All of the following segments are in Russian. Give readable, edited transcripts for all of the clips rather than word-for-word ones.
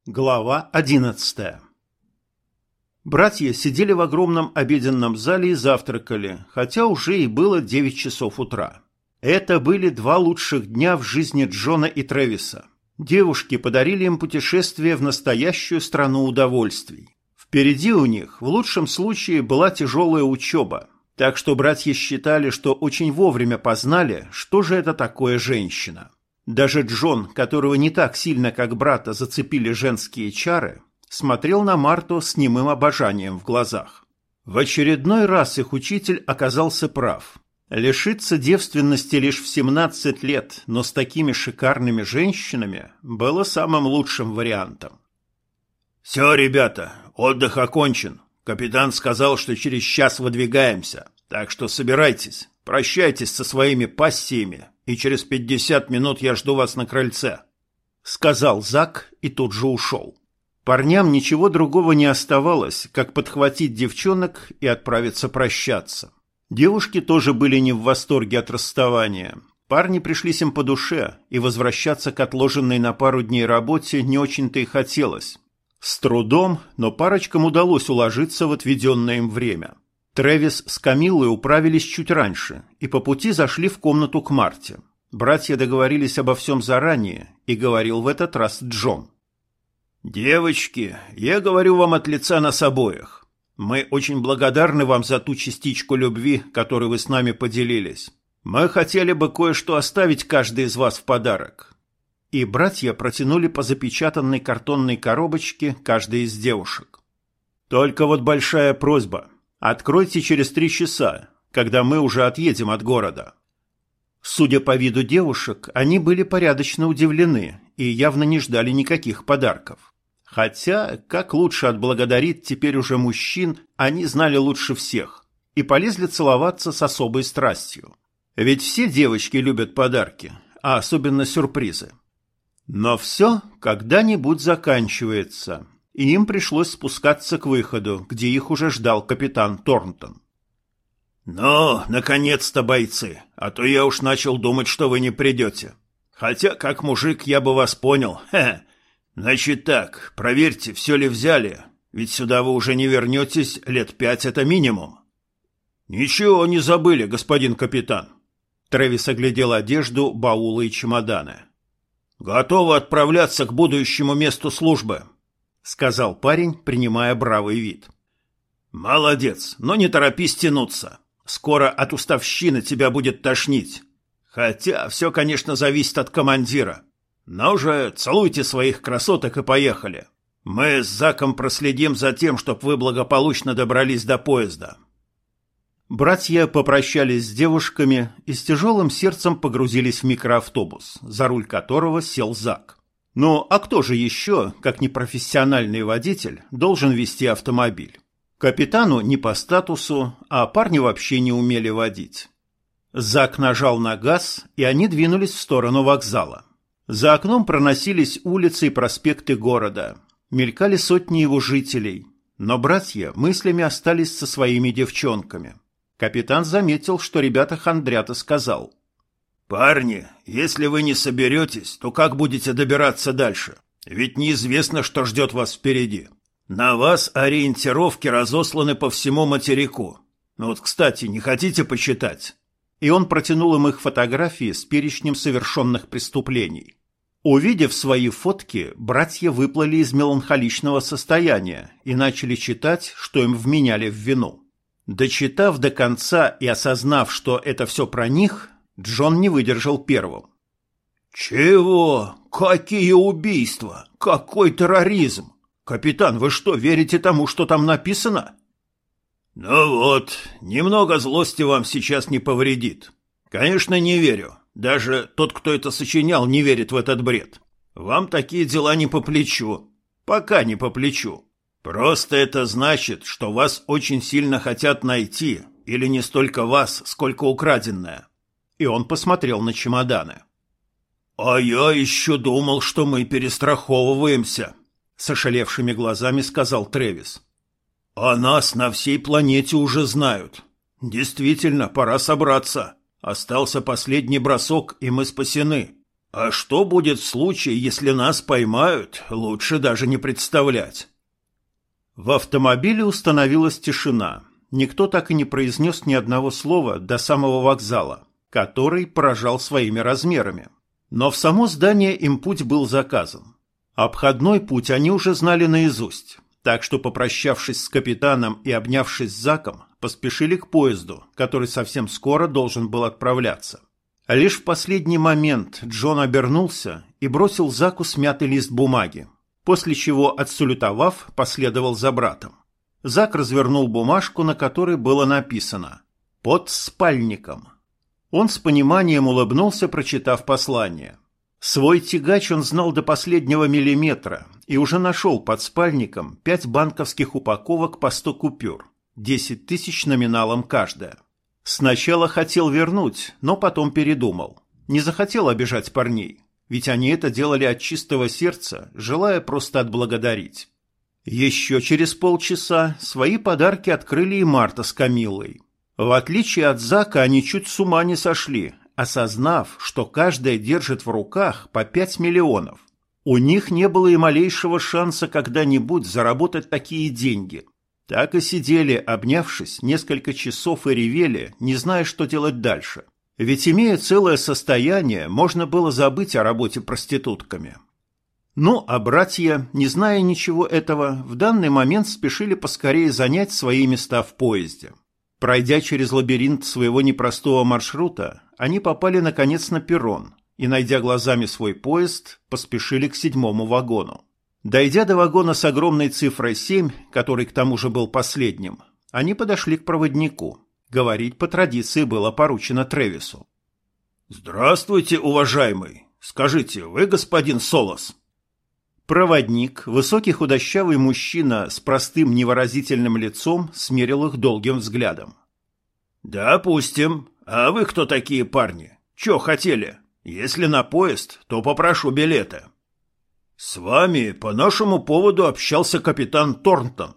Глава 11. Братья сидели в огромном обеденном зале и завтракали, хотя уже и было 9 часов утра. Это были два лучших дня в жизни Джона и Трэвиса. Девушки подарили им путешествие в настоящую страну удовольствий. Впереди у них, в лучшем случае, была тяжелая учеба, так что братья считали, что очень вовремя познали, что же это такое женщина. Даже Джон, которого не так сильно, как брата, зацепили женские чары, смотрел на Марту с немым обожанием в глазах. В очередной раз их учитель оказался прав. Лишиться девственности лишь в 17 лет, но с такими шикарными женщинами, было самым лучшим вариантом. «Все, ребята, отдых окончен. Капитан сказал, что через час выдвигаемся, так что собирайтесь, прощайтесь со своими пассиями, и через 50 минут я жду вас на крыльце», — сказал Зак и тут же ушел. Парням ничего другого не оставалось, как подхватить девчонок и отправиться прощаться. Девушки тоже были не в восторге от расставания. Парни пришлись им по душе, и возвращаться к отложенной на пару дней работе не очень-то и хотелось. С трудом, но парочкам удалось уложиться в отведенное им время. Трэвис с Камиллой управились чуть раньше и по пути зашли в комнату к Марте. Братья договорились обо всем заранее, и говорил в этот раз Джон. «Девочки, я говорю вам от лица нас обоих. Мы очень благодарны вам за ту частичку любви, которой вы с нами поделились. Мы хотели бы кое-что оставить каждый из вас в подарок». И братья протянули по запечатанной картонной коробочке каждой из девушек. «Только вот большая просьба. Откройте через 3 часа, когда мы уже отъедем от города». Судя по виду девушек, они были порядочно удивлены и явно не ждали никаких подарков. Хотя, как лучше отблагодарить теперь уже мужчин, они знали лучше всех и полезли целоваться с особой страстью. Ведь все девочки любят подарки, а особенно сюрпризы. Но все когда-нибудь заканчивается, и им пришлось спускаться к выходу, где их уже ждал капитан Торнтон. «Ну, наконец-то, бойцы, а то я уж начал думать, что вы не придете. Хотя, как мужик, я бы вас понял. Хе. Значит так, проверьте, все ли взяли, ведь сюда вы уже не вернетесь, лет 5 это минимум». «Ничего не забыли, господин капитан». Трэвис оглядел одежду, баулы и чемоданы. «Готовы отправляться к будущему месту службы», — сказал парень, принимая бравый вид. «Молодец, но не торопись тянуться. Скоро от уставщины тебя будет тошнить. Хотя все, конечно, зависит от командира. Но уже целуйте своих красоток и поехали. Мы с Заком проследим за тем, чтобы вы благополучно добрались до поезда». Братья попрощались с девушками и с тяжелым сердцем погрузились в микроавтобус, за руль которого сел Зак. Ну, а кто же еще, как непрофессиональный водитель, должен вести автомобиль? Капитану не по статусу, а парни вообще не умели водить. Зак нажал на газ, и они двинулись в сторону вокзала. За окном проносились улицы и проспекты города. Мелькали сотни его жителей. Но братья мыслями остались со своими девчонками. Капитан заметил, что ребята хандрят, и сказал: «Парни, если вы не соберетесь, то как будете добираться дальше? Ведь неизвестно, что ждет вас впереди. На вас ориентировки разосланы по всему материку. Вот, кстати, не хотите почитать?» И он протянул им их фотографии с перечнем совершенных преступлений. Увидев свои фотки, братья выплыли из меланхоличного состояния и начали читать, что им вменяли в вину. Дочитав до конца и осознав, что это все про них, Джон не выдержал первым. «Чего? Какие убийства? Какой терроризм? Капитан, вы что, верите тому, что там написано?» «Ну вот, немного злости вам сейчас не повредит. Конечно, не верю. Даже тот, кто это сочинял, не верит в этот бред. Вам такие дела не по плечу. Пока не по плечу. Просто это значит, что вас очень сильно хотят найти, или не столько вас, сколько украденное». И он посмотрел на чемоданы. «А я еще думал, что мы перестраховываемся», — с ошалевшими глазами сказал Трэвис. «А нас на всей планете уже знают. Действительно, пора собраться. Остался последний бросок, и мы спасены. А что будет в случае, если нас поймают, лучше даже не представлять. В автомобиле установилась тишина. Никто так и не произнес ни одного слова до самого вокзала, который поражал своими размерами. Но в само здание им путь был заказан. Обходной путь они уже знали наизусть, так что, попрощавшись с капитаном и обнявшись с Заком, поспешили к поезду, который совсем скоро должен был отправляться. Лишь в последний момент Джон обернулся и бросил Заку смятый лист бумаги, после чего, отсалютовав, последовал за братом. Зак развернул бумажку, на которой было написано «Под спальником». Он с пониманием улыбнулся, прочитав послание. Свой тягач он знал до последнего миллиметра и уже нашел под спальником 5 банковских упаковок по 100 купюр, 10 тысяч номиналом каждая. Сначала хотел вернуть, но потом передумал. Не захотел обижать парней, ведь они это делали от чистого сердца, желая просто отблагодарить. Еще через полчаса свои подарки открыли и Марта с Камиллой. В отличие от Зака, они чуть с ума не сошли, осознав, что каждая держит в руках по 5 миллионов. У них не было и малейшего шанса когда-нибудь заработать такие деньги. Так и сидели, обнявшись, несколько часов и ревели, не зная, что делать дальше. Ведь, имея целое состояние, можно было забыть о работе проститутками. Ну, а братья, не зная ничего этого, в данный момент спешили поскорее занять свои места в поезде. Пройдя через лабиринт своего непростого маршрута, они попали наконец на перрон и, найдя глазами свой поезд, поспешили к 7-му вагону. Дойдя до вагона с огромной цифрой 7, который к тому же был последним, они подошли к проводнику. Говорить по традиции было поручено Тревису. «Здравствуйте, уважаемый. Скажите, вы господин Солос?» Проводник, высокий худощавый мужчина с простым невыразительным лицом, смерил их долгим взглядом. «Допустим. А вы кто такие парни? Чё хотели? Если на поезд, то попрошу билета». «С вами по нашему поводу общался капитан Торнтон».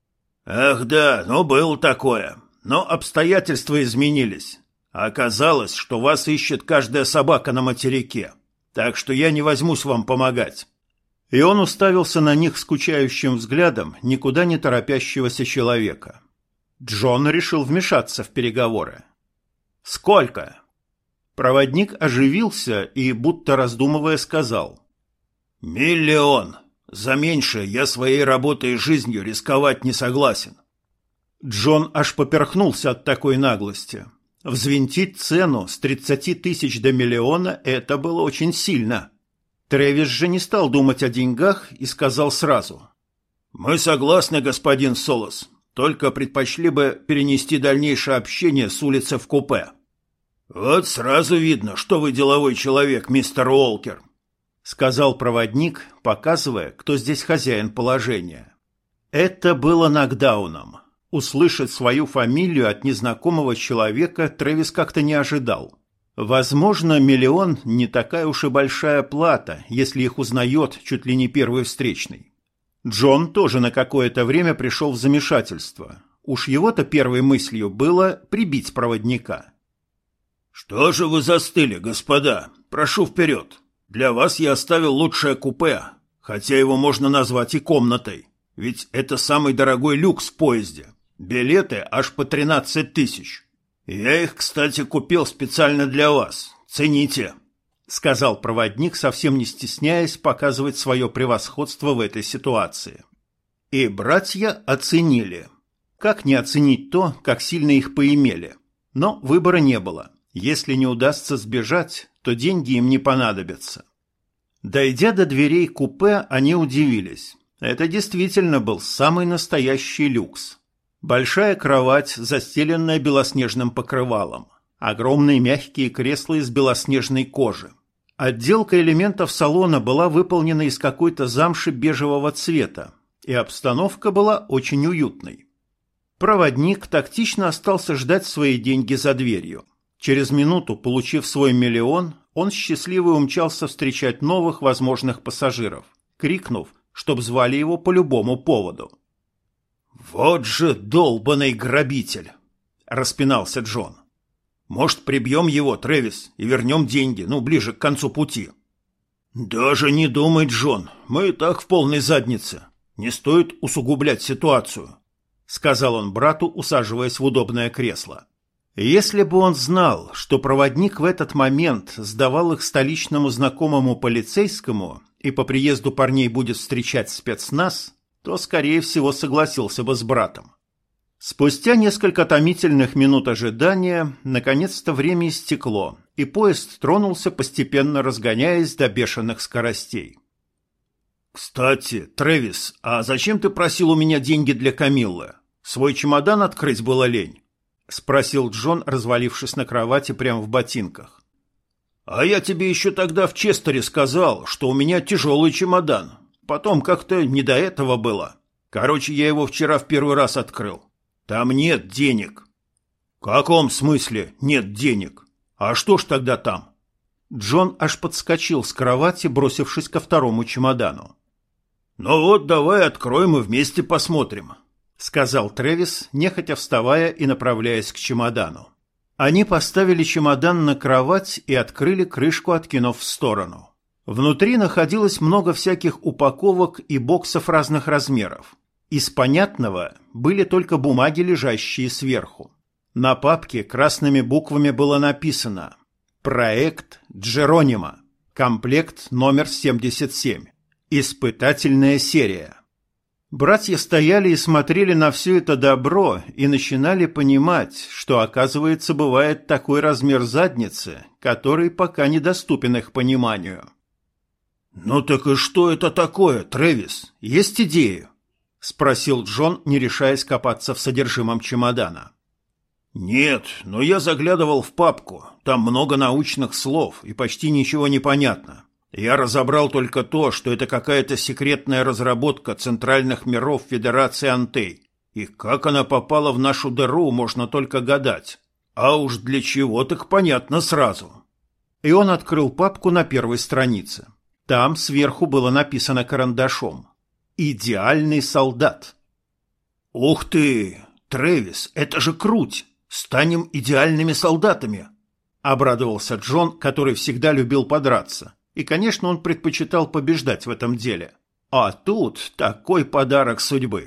«Ах да, ну было такое. Но обстоятельства изменились. Оказалось, что вас ищет каждая собака на материке. Так что я не возьмусь вам помогать». И он уставился на них скучающим взглядом никуда не торопящегося человека. Джон решил вмешаться в переговоры. «Сколько?» Проводник оживился и, будто раздумывая, сказал. 1 миллион. За меньше я своей работой и жизнью рисковать не согласен». Джон аж поперхнулся от такой наглости. Взвинтить цену с 30 тысяч до 1 миллиона – это было очень сильно. Тревис же не стал думать о деньгах и сказал сразу. «Мы согласны, господин Солос, только предпочли бы перенести дальнейшее общение с улицы в купе». «Вот сразу видно, что вы деловой человек, мистер Уолкер», — сказал проводник, показывая, кто здесь хозяин положения. Это было нокдауном. Услышать свою фамилию от незнакомого человека Тревис как-то не ожидал. Возможно, 1 миллион не такая уж и большая плата, если их узнает чуть ли не первый встречный. Джон тоже на какое-то время пришел в замешательство. Уж его-то первой мыслью было прибить проводника. «Что же вы застыли, господа? Прошу вперед. Для вас я оставил лучшее купе, хотя его можно назвать и комнатой. Ведь это самый дорогой люкс в поезде. Билеты аж по 13 тысяч. Я их, кстати, купил специально для вас. Цените», — сказал проводник, совсем не стесняясь показывать свое превосходство в этой ситуации. И братья оценили. Как не оценить то, как сильно их поимели? Но выбора не было. Если не удастся сбежать, то деньги им не понадобятся. Дойдя до дверей купе, они удивились. Это действительно был самый настоящий люкс. Большая кровать, застеленная белоснежным покрывалом. Огромные мягкие кресла из белоснежной кожи. Отделка элементов салона была выполнена из какой-то замши бежевого цвета, и обстановка была очень уютной. Проводник тактично остался ждать свои деньги за дверью. Через минуту, получив свой 1 миллион, он счастливо умчался встречать новых возможных пассажиров, крикнув, чтоб звали его по любому поводу. «Вот же долбаный грабитель!» — распинался Джон. «Может, прибьем его, Тревис, и вернем деньги, ближе к концу пути. «Даже не думай, Джон, мы и так в полной заднице. Не стоит усугублять ситуацию», — сказал он брату, усаживаясь в удобное кресло. Если бы он знал, что проводник в этот момент сдавал их столичному знакомому полицейскому и по приезду парней будет встречать спецназ, то, скорее всего, согласился бы с братом. Спустя несколько томительных минут ожидания, наконец-то время истекло, и поезд тронулся, постепенно разгоняясь до бешеных скоростей. «Кстати, Трэвис, а зачем ты просил у меня деньги для Камиллы? Свой чемодан открыть было лень?» — спросил Джон, развалившись на кровати прямо в ботинках. «А я тебе еще тогда в Честере сказал, что у меня тяжелый чемодан. Потом как-то не до этого было. Короче, я его вчера в первый раз открыл. Там нет денег». «В каком смысле нет денег? А что ж тогда там?» Джон аж подскочил с кровати, бросившись ко второму чемодану. «Ну вот, давай откроем и вместе посмотрим», — сказал Трэвис, нехотя вставая и направляясь к чемодану. Они поставили чемодан на кровать и открыли крышку, откинув в сторону. Внутри находилось много всяких упаковок и боксов разных размеров. Из понятного были только бумаги, лежащие сверху. На папке красными буквами было написано «Проект Джеронимо. Комплект номер 77. Испытательная серия». Братья стояли и смотрели на все это добро и начинали понимать, что, оказывается, бывает такой размер задницы, который пока недоступен их пониманию. «Ну так и что это такое, Трэвис? Есть идеи?» — спросил Джон, не решаясь копаться в содержимом чемодана. «Нет, но я заглядывал в папку. Там много научных слов, и почти ничего не понятно. Я разобрал только то, что это какая-то секретная разработка центральных миров Федерации Антей. И как она попала в нашу дыру, можно только гадать. А уж для чего, так понятно сразу». И он открыл папку на первой странице. Там сверху было написано карандашом «Идеальный солдат». «Ух ты! Трэвис, это же круть! Станем идеальными солдатами!» — обрадовался Джон, который всегда любил подраться. И, конечно, он предпочитал побеждать в этом деле. А тут такой подарок судьбы.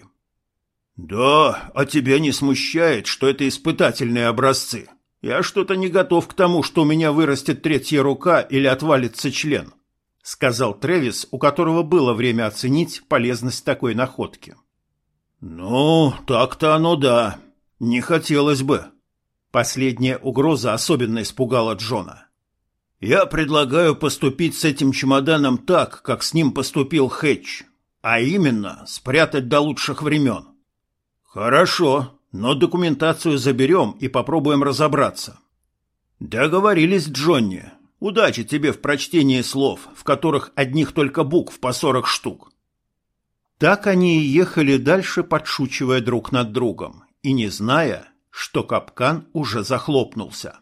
«Да, а тебя не смущает, что это испытательные образцы? Я что-то не готов к тому, что у меня вырастет третья рука или отвалится член», — сказал Трэвис, у которого было время оценить полезность такой находки. «Ну, так-то оно да. Не хотелось бы». Последняя угроза особенно испугала Джона. «Я предлагаю поступить с этим чемоданом так, как с ним поступил Хэтч, а именно спрятать до лучших времен». «Хорошо, но документацию заберем и попробуем разобраться». «Договорились, Джонни. Удачи тебе в прочтении слов, в которых одних только букв по 40 штук». Так они и ехали дальше, подшучивая друг над другом, и не зная, что капкан уже захлопнулся.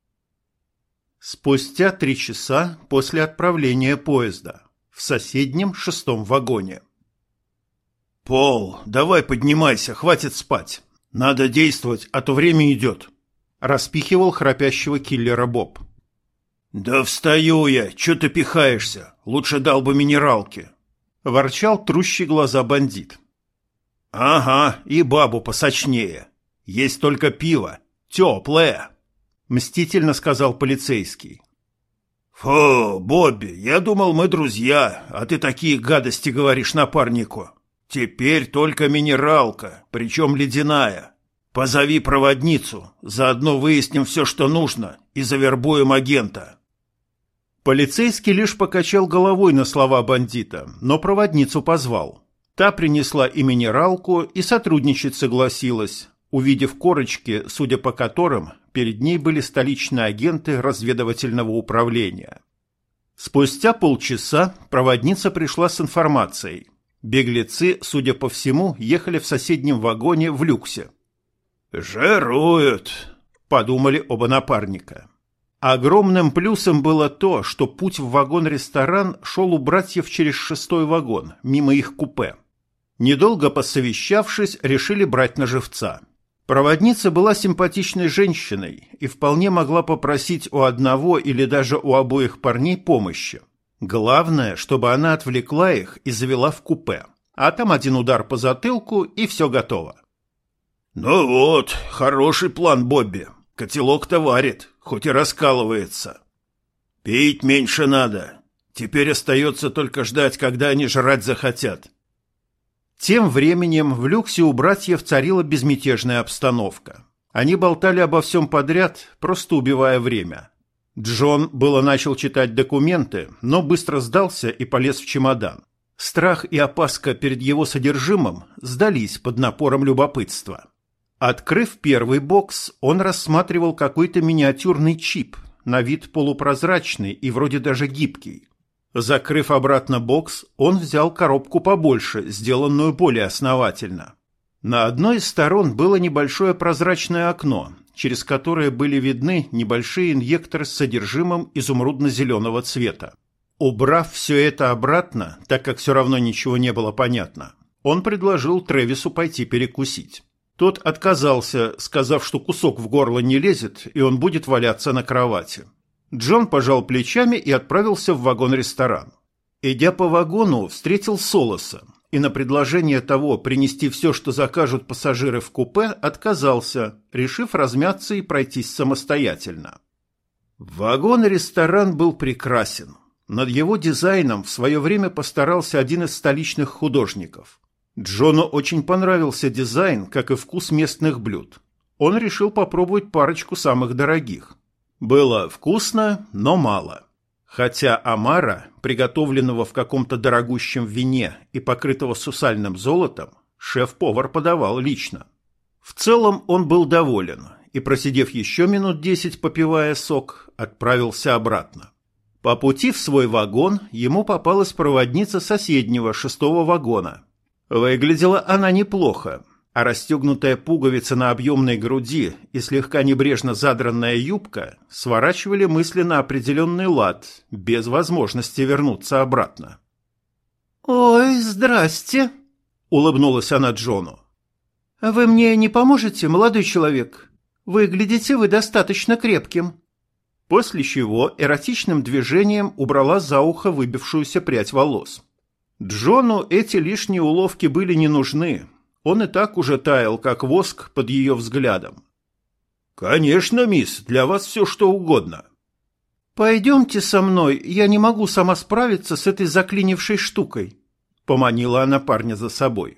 Спустя 3 часа после отправления поезда в соседнем 6-м вагоне. «Пол, давай поднимайся, хватит спать. Надо действовать, а то время идет», — распихивал храпящего киллера Боб. «Да встаю я, чё ты пихаешься? Лучше дал бы минералки», — ворчал трущий глаза бандит. «Ага, и бабу посочнее. Есть только пиво, теплое», — мстительно сказал полицейский. «Фу, Бобби, я думал, мы друзья, а ты такие гадости говоришь напарнику. Теперь только минералка, причем ледяная. Позови проводницу, заодно выясним все, что нужно, и завербуем агента». Полицейский лишь покачал головой на слова бандита, но проводницу позвал. Та принесла и минералку, и сотрудничать согласилась, увидев корочки, судя по которым перед ней были столичные агенты разведывательного управления. Спустя полчаса проводница пришла с информацией. Беглецы, судя по всему, ехали в соседнем вагоне в люксе. «Жируют», — подумали оба напарника. Огромным плюсом было то, что путь в вагон-ресторан шел у братьев через 6-й вагон, мимо их купе. Недолго посовещавшись, решили брать на живца. Проводница была симпатичной женщиной и вполне могла попросить у одного или даже у обоих парней помощи. Главное, чтобы она отвлекла их и завела в купе. А там один удар по затылку, и все готово. Ну вот, хороший план, Бобби. Котелок-то варит, хоть и раскалывается. Пить меньше надо. Теперь остается только ждать, когда они жрать захотят. Тем временем в люксе у братьев царила безмятежная обстановка. Они болтали обо всем подряд, просто убивая время. Джон было начал читать документы, но быстро сдался и полез в чемодан. Страх и опаска перед его содержимым сдались под напором любопытства. Открыв первый бокс, он рассматривал какой-то миниатюрный чип, на вид полупрозрачный и вроде даже гибкий. Закрыв обратно бокс, он взял коробку побольше, сделанную более основательно. На одной из сторон было небольшое прозрачное окно, через которое были видны небольшие инъекторы с содержимым изумрудно-зеленого цвета. Убрав все это обратно, так как все равно ничего не было понятно, он предложил Трэвису пойти перекусить. Тот отказался, сказав, что кусок в горло не лезет, и он будет валяться на кровати. Джон пожал плечами и отправился в вагон-ресторан. Идя по вагону, встретил Солоса, и на предложение того принести все, что закажут пассажиры в купе, отказался, решив размяться и пройтись самостоятельно. Вагон-ресторан был прекрасен. Над его дизайном в свое время постарался один из столичных художников. Джону очень понравился дизайн, как и вкус местных блюд. Он решил попробовать парочку самых дорогих. Было вкусно, но мало. Хотя омара, приготовленного в каком-то дорогущем вине и покрытого сусальным золотом, шеф-повар подавал лично. В целом он был доволен и, просидев еще минут 10, попивая сок, отправился обратно. По пути в свой вагон ему попалась проводница соседнего 6-го вагона. Выглядела она неплохо, а расстегнутая пуговица на объемной груди и слегка небрежно задранная юбка сворачивали мысли на определенный лад, без возможности вернуться обратно. «Ой, здрасте!» — улыбнулась она Джону. «Вы мне не поможете, молодой человек? Выглядите вы достаточно крепким». После чего эротичным движением убрала за ухо выбившуюся прядь волос. Джону эти лишние уловки были не нужны. Он и так уже таял, как воск, под ее взглядом. «Конечно, мисс, для вас все что угодно». «Пойдемте со мной, я не могу сама справиться с этой заклинившей штукой», — поманила она парня за собой.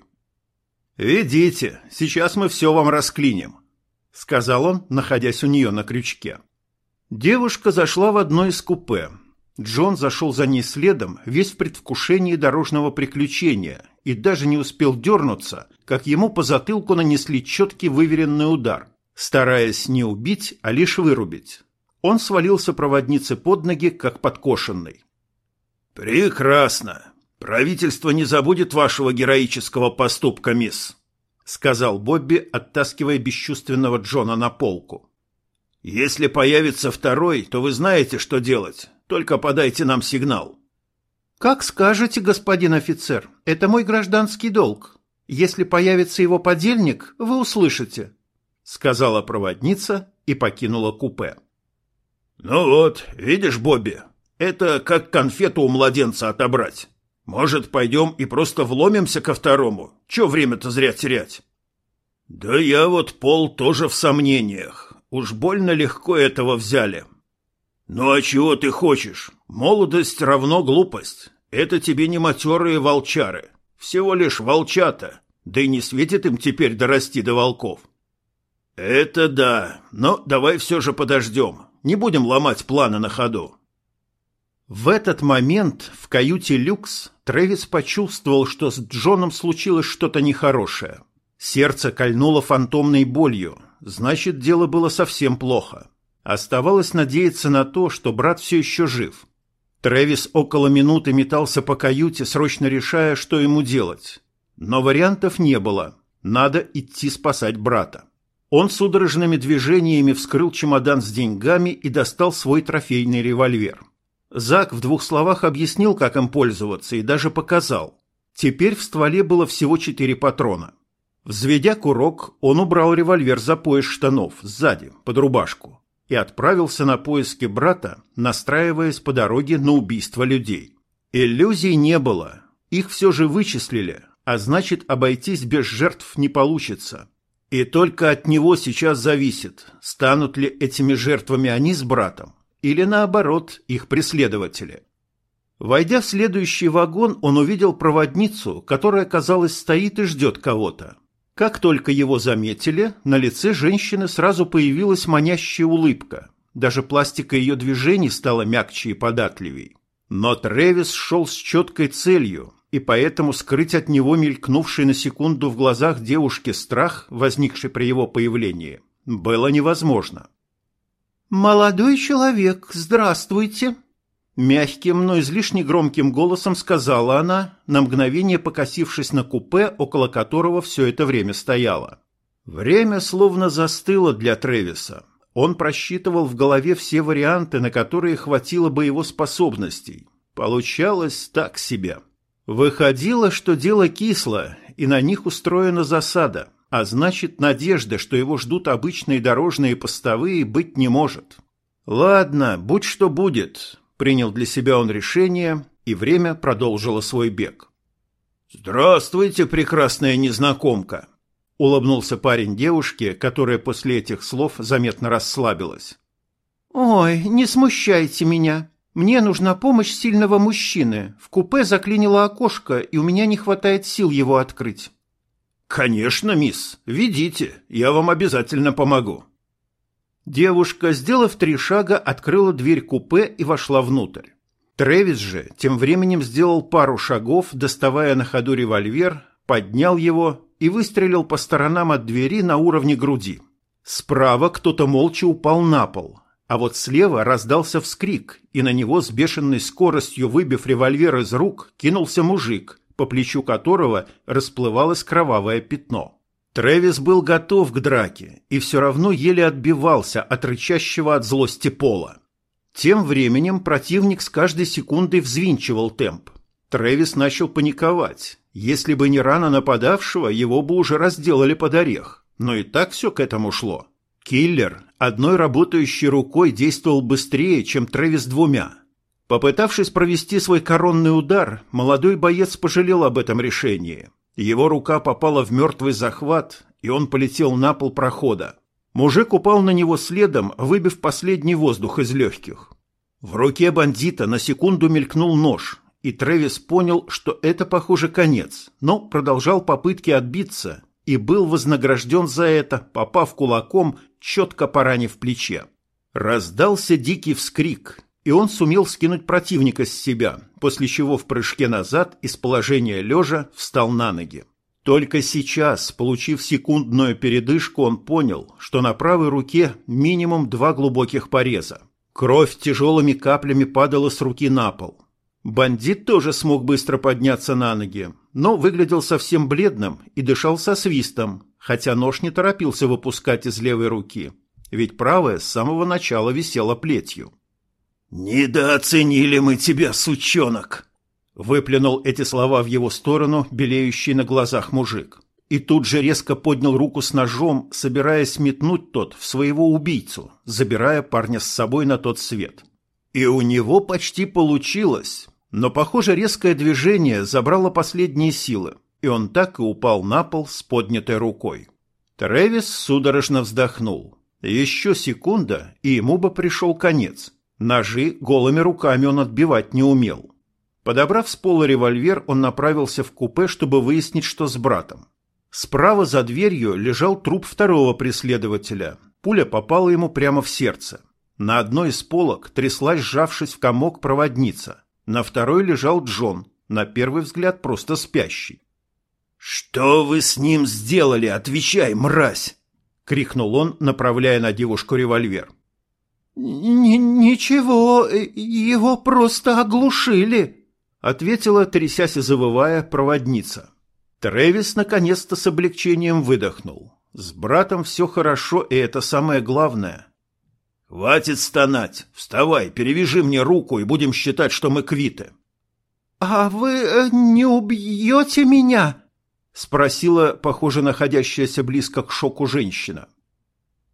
«Ведите, сейчас мы все вам расклиним», — сказал он, находясь у нее на крючке. Девушка зашла в одно из купе. Джон зашел за ней следом, весь в предвкушении дорожного приключения, и даже не успел дернуться, как ему по затылку нанесли четкий выверенный удар, стараясь не убить, а лишь вырубить. Он свалился проводнице под ноги, как подкошенный. «Прекрасно. Правительство не забудет вашего героического поступка, мисс», — сказал Бобби, оттаскивая бесчувственного Джона на полку. «Если появится второй, то вы знаете, что делать. Только подайте нам сигнал». «Как скажете, господин офицер, это мой гражданский долг. Если появится его подельник, вы услышите», — сказала проводница и покинула купе. «Ну вот, видишь, Бобби, это как конфету у младенца отобрать. Может, пойдем и просто вломимся ко второму? Чё время-то зря терять?» «Да я вот, Пол, тоже в сомнениях. Уж больно легко этого взяли». «Ну а чего ты хочешь? Молодость равно глупость. Это тебе не матерые волчары. Всего лишь волчата. Да и не светит им теперь дорасти до волков». «Это да. Но давай все же подождем. Не будем ломать планы на ходу». В этот момент в каюте «Люкс» Трэвис почувствовал, что с Джоном случилось что-то нехорошее. Сердце кольнуло фантомной болью. Значит, дело было совсем плохо. Оставалось надеяться на то, что брат все еще жив. Трэвис около минуты метался по каюте, срочно решая, что ему делать. Но вариантов не было. Надо идти спасать брата. Он судорожными движениями вскрыл чемодан с деньгами и достал свой трофейный револьвер. Зак в 2 словах объяснил, как им пользоваться, и даже показал. Теперь в стволе было всего 4 патрона. Взведя курок, он убрал револьвер за пояс штанов, сзади, под рубашку, и отправился на поиски брата, настраиваясь по дороге на убийство людей. Иллюзий не было, их все же вычислили, а значит, обойтись без жертв не получится. И только от него сейчас зависит, станут ли этими жертвами они с братом, или наоборот, их преследователи. Войдя в следующий вагон, он увидел проводницу, которая, казалось, стоит и ждет кого-то. Как только его заметили, на лице женщины сразу появилась манящая улыбка. Даже пластика ее движений стала мягче и податливей. Но Трэвис шел с четкой целью, и поэтому скрыть от него мелькнувший на секунду в глазах девушки страх, возникший при его появлении, было невозможно. «Молодой человек, здравствуйте!» Мягким, но излишне громким голосом сказала она, на мгновение покосившись на купе, около которого все это время стояла. Время словно застыло для Трэвиса. Он просчитывал в голове все варианты, на которые хватило бы его способностей. Получалось так себе. Выходило, что дело кисло, и на них устроена засада, а значит, надежда, что его ждут обычные дорожные постовые, быть не может. Ладно, будь что будет. Принял для себя он решение, и время продолжило свой бег. «Здравствуйте, прекрасная незнакомка!» — улыбнулся парень девушке, которая после этих слов заметно расслабилась. «Ой, не смущайте меня. Мне нужна помощь сильного мужчины. В купе заклинило окошко, и у меня не хватает сил его открыть». «Конечно, мисс, ведите, я вам обязательно помогу». Девушка, сделав 3 шага, открыла дверь купе и вошла внутрь. Трэвис же тем временем сделал пару шагов, доставая на ходу револьвер, поднял его и выстрелил по сторонам от двери на уровне груди. Справа кто-то молча упал на пол, а вот слева раздался вскрик, и на него с бешеной скоростью, выбив револьвер из рук, кинулся мужик, по плечу которого расплывалось кровавое пятно. Трэвис был готов к драке и все равно еле отбивался от рычащего от злости Пола. Тем временем противник с каждой секундой взвинчивал темп. Трэвис начал паниковать. Если бы не рана нападавшего, его бы уже разделали под орех. Но и так все к этому шло. Киллер одной работающей рукой действовал быстрее, чем Трэвис 2. Попытавшись провести свой коронный удар, молодой боец пожалел об этом решении. Его рука попала в мертвый захват, и он полетел на пол прохода. Мужик упал на него следом, выбив последний воздух из легких. В руке бандита на секунду мелькнул нож, и Трэвис понял, что это, похоже, конец, но продолжал попытки отбиться и был вознагражден за это, попав кулаком, четко поранив плече. Раздался дикий вскрик, и он сумел скинуть противника с себя, после чего в прыжке назад из положения лежа встал на ноги. Только сейчас, получив секундную передышку, он понял, что на правой руке минимум 2 глубоких пореза. Кровь тяжелыми каплями падала с руки на пол. Бандит тоже смог быстро подняться на ноги, но выглядел совсем бледным и дышал со свистом, хотя нож не торопился выпускать из левой руки, ведь правая с самого начала висела плетью. «Недооценили мы тебя, сучонок!» Выплюнул эти слова в его сторону белеющий на глазах мужик. И тут же резко поднял руку с ножом, собираясь метнуть тот в своего убийцу, забирая парня с собой на тот свет. И у него почти получилось, но, похоже, резкое движение забрало последние силы, и он так и упал на пол с поднятой рукой. Трэвис судорожно вздохнул. Еще секунда, и ему бы пришел конец. Ножи голыми руками он отбивать не умел. Подобрав с пола револьвер, он направился в купе, чтобы выяснить, что с братом. Справа за дверью лежал труп второго преследователя. Пуля попала ему прямо в сердце. На одной из полок тряслась, сжавшись в комок, проводница. На второй лежал Джон, на первый взгляд просто спящий. «Что вы с ним сделали? Отвечай, мразь!» — крикнул он, направляя на девушку револьвер. «Ничего, его просто оглушили», — ответила, трясясь и завывая, проводница. Трэвис наконец-то с облегчением выдохнул. С братом все хорошо, и это самое главное. «Хватит стонать! Вставай, перевяжи мне руку, и будем считать, что мы квиты». «А вы не убьете меня?» — спросила, похоже, находящаяся близко к шоку женщина.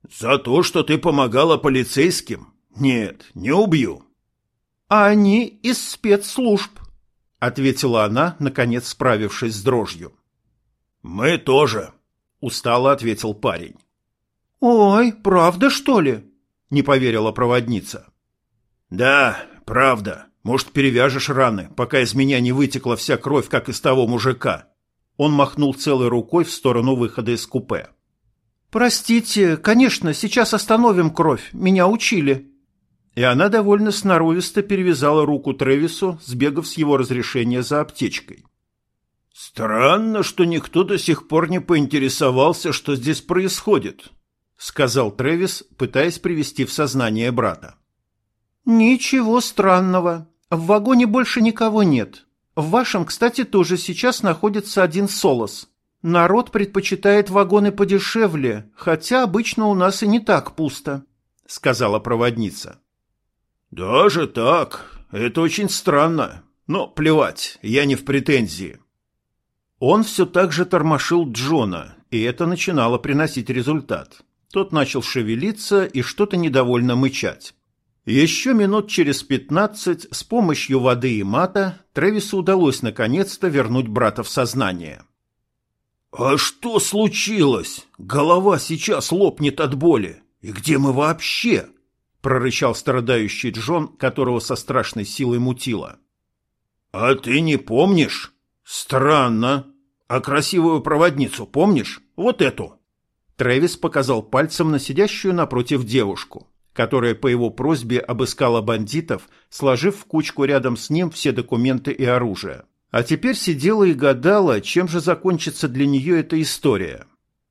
За то, что ты помогала полицейским? Нет, не убью. А они из спецслужб, ответила она, наконец справившись с дрожью. Мы тоже, устало ответил парень. Ой, правда, что ли? Не поверила проводница. Да, правда. Может, перевяжешь раны, пока из меня не вытекла вся кровь, как из того мужика. Он махнул целой рукой в сторону выхода из купе. «Простите, конечно, сейчас остановим кровь, меня учили». И она довольно сноровисто перевязала руку Трэвису, сбегав с его разрешения за аптечкой. «Странно, что никто до сих пор не поинтересовался, что здесь происходит», — сказал Трэвис, пытаясь привести в сознание брата. «Ничего странного. В вагоне больше никого нет. В вашем, кстати, тоже сейчас находится один Солос. Народ предпочитает вагоны подешевле, хотя обычно у нас и не так пусто», — сказала проводница. «Даже так? Это очень странно. Но плевать, я не в претензии». Он все так же тормошил Джона, и это начинало приносить результат. Тот начал шевелиться и что-то недовольно мычать. Еще минут через 15 с помощью воды и мата Трэвису удалось наконец-то вернуть брата в сознание. «А что случилось? Голова сейчас лопнет от боли. И где мы вообще?» — прорычал страдающий Джон, которого со страшной силой мутило. «А ты не помнишь? Странно. А красивую проводницу помнишь? Вот эту?» Трэвис показал пальцем на сидящую напротив девушку, которая по его просьбе обыскала бандитов, сложив в кучку рядом с ним все документы и оружие. А теперь сидела и гадала, чем же закончится для нее эта история.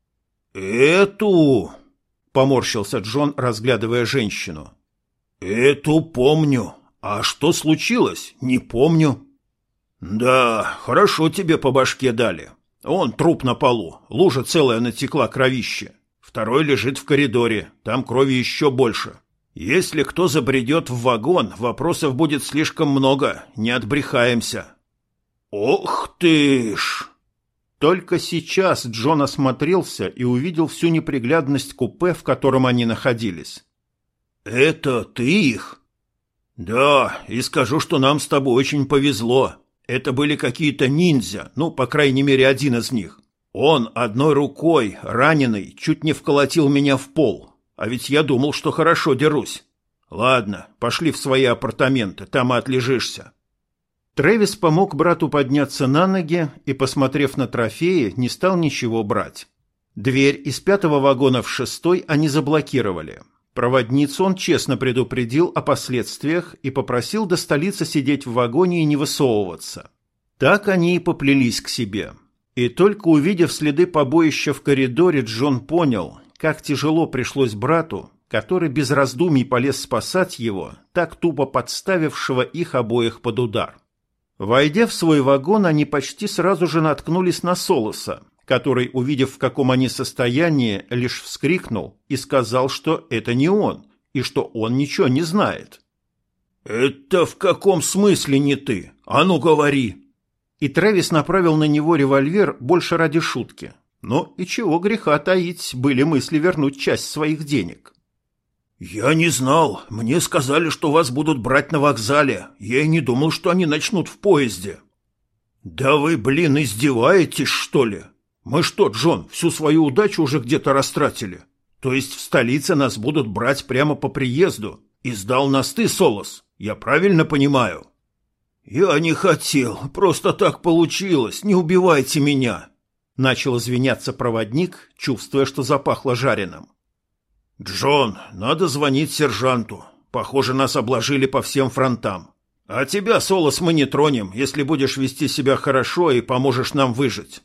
«Эту...» — поморщился Джон, разглядывая женщину. «Эту помню. А что случилось? Не помню». «Да, хорошо тебе по башке дали. Он труп на полу, лужа целая натекла кровище. Второй лежит в коридоре, там крови еще больше. Если кто забредет в вагон, вопросов будет слишком много, не отбрехаемся». «Ох ты ж!» Только сейчас Джон осмотрелся и увидел всю неприглядность купе, в котором они находились. «Это ты их?» «Да, и скажу, что нам с тобой очень повезло. Это были какие-то ниндзя, ну, по крайней мере, один из них. Он одной рукой, раненый, чуть не вколотил меня в пол. А ведь я думал, что хорошо дерусь. Ладно, пошли в свои апартаменты, там и отлежишься». Трэвис помог брату подняться на ноги и, посмотрев на трофеи, не стал ничего брать. Дверь из 5-го вагона в 6-й они заблокировали. Проводницу он честно предупредил о последствиях и попросил до столицы сидеть в вагоне и не высовываться. Так они и поплелись к себе. И только увидев следы побоища в коридоре, Джон понял, как тяжело пришлось брату, который без раздумий полез спасать его, так тупо подставившего их обоих под удар. Войдя в свой вагон, они почти сразу же наткнулись на Солоса, который, увидев, в каком они состоянии, лишь вскрикнул и сказал, что это не он, и что он ничего не знает. «Это в каком смысле не ты? А ну говори!» И Трэвис направил на него револьвер больше ради шутки. Но и чего греха таить, были мысли вернуть часть своих денег. «Я не знал. Мне сказали, что вас будут брать на вокзале. Я и не думал, что они начнут в поезде». «Да вы, блин, издеваетесь, что ли? Мы что, Джон, всю свою удачу уже где-то растратили? То есть в столице нас будут брать прямо по приезду? И сдал нас ты, Солос? Я правильно понимаю?» «Я не хотел. Просто так получилось. Не убивайте меня!» Начал извиняться проводник, чувствуя, что запахло жареным. «Джон, надо звонить сержанту. Похоже, нас обложили по всем фронтам. А тебя, Солос, мы не тронем, если будешь вести себя хорошо и поможешь нам выжить».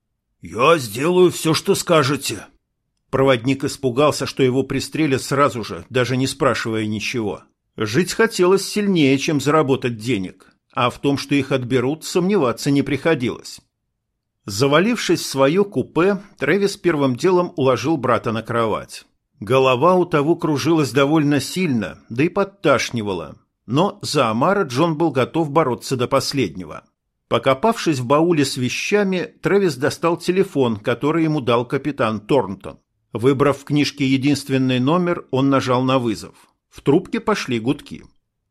«Я сделаю все, что скажете». Проводник испугался, что его пристрелят сразу же, даже не спрашивая ничего. Жить хотелось сильнее, чем заработать денег, а в том, что их отберут, сомневаться не приходилось. Завалившись в свое купе, Трэвис первым делом уложил брата на кровать. Голова у того кружилась довольно сильно, да и подташнивала. Но за Омара Джон был готов бороться до последнего. Покопавшись в бауле с вещами, Трэвис достал телефон, который ему дал капитан Торнтон. Выбрав в книжке единственный номер, он нажал на вызов. В трубке пошли гудки.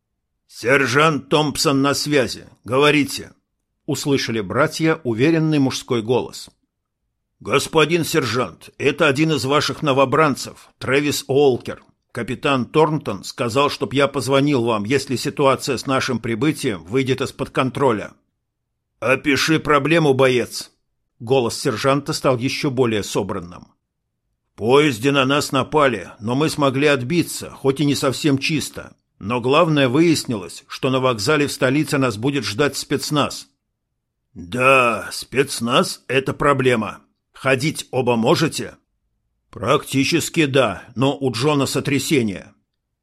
«Сержант Томпсон на связи. Говорите», — услышали братья уверенный мужской голос. «Господин сержант, это один из ваших новобранцев, Трэвис Уолкер. Капитан Торнтон сказал, чтоб я позвонил вам, если ситуация с нашим прибытием выйдет из-под контроля». «Опиши проблему, боец». Голос сержанта стал еще более собранным. «В поезде на нас напали, но мы смогли отбиться, хоть и не совсем чисто. Но главное, выяснилось, что на вокзале в столице нас будет ждать спецназ». «Да, спецназ – это проблема. Ходить оба можете?» «Практически да, но у Джона сотрясение».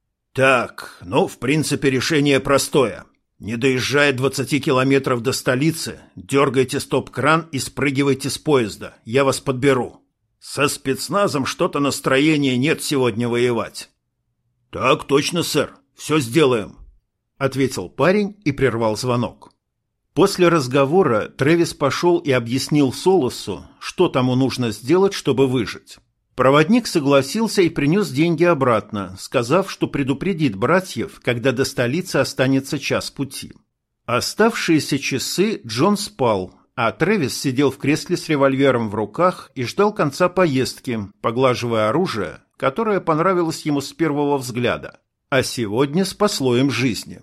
«Так, в принципе, решение простое. Не доезжая 20 километров до столицы, дергайте стоп-кран и спрыгивайте с поезда. Я вас подберу. Со спецназом что-то настроения нет сегодня воевать». «Так точно, сэр. Все сделаем», — ответил парень и прервал звонок. После разговора Трэвис пошел и объяснил Солосу, что тому нужно сделать, чтобы выжить. Проводник согласился и принес деньги обратно, сказав, что предупредит братьев, когда до столицы останется час пути. Оставшиеся часы Джон спал, а Трэвис сидел в кресле с револьвером в руках и ждал конца поездки, поглаживая оружие, которое понравилось ему с первого взгляда, а сегодня спасло им жизни.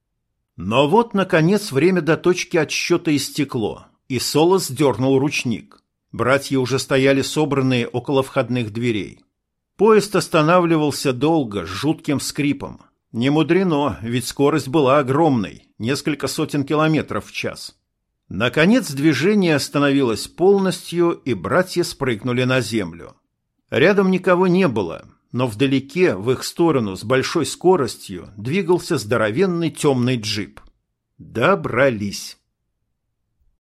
Но вот, наконец, время до точки отсчета истекло, и Солос дернул ручник. Братья уже стояли собранные около входных дверей. Поезд останавливался долго, с жутким скрипом. Не мудрено, ведь скорость была огромной, несколько сотен километров в час. Наконец движение остановилось полностью, и братья спрыгнули на землю. Рядом никого не было, но вдалеке, в их сторону, с большой скоростью, двигался здоровенный темный джип. Добрались.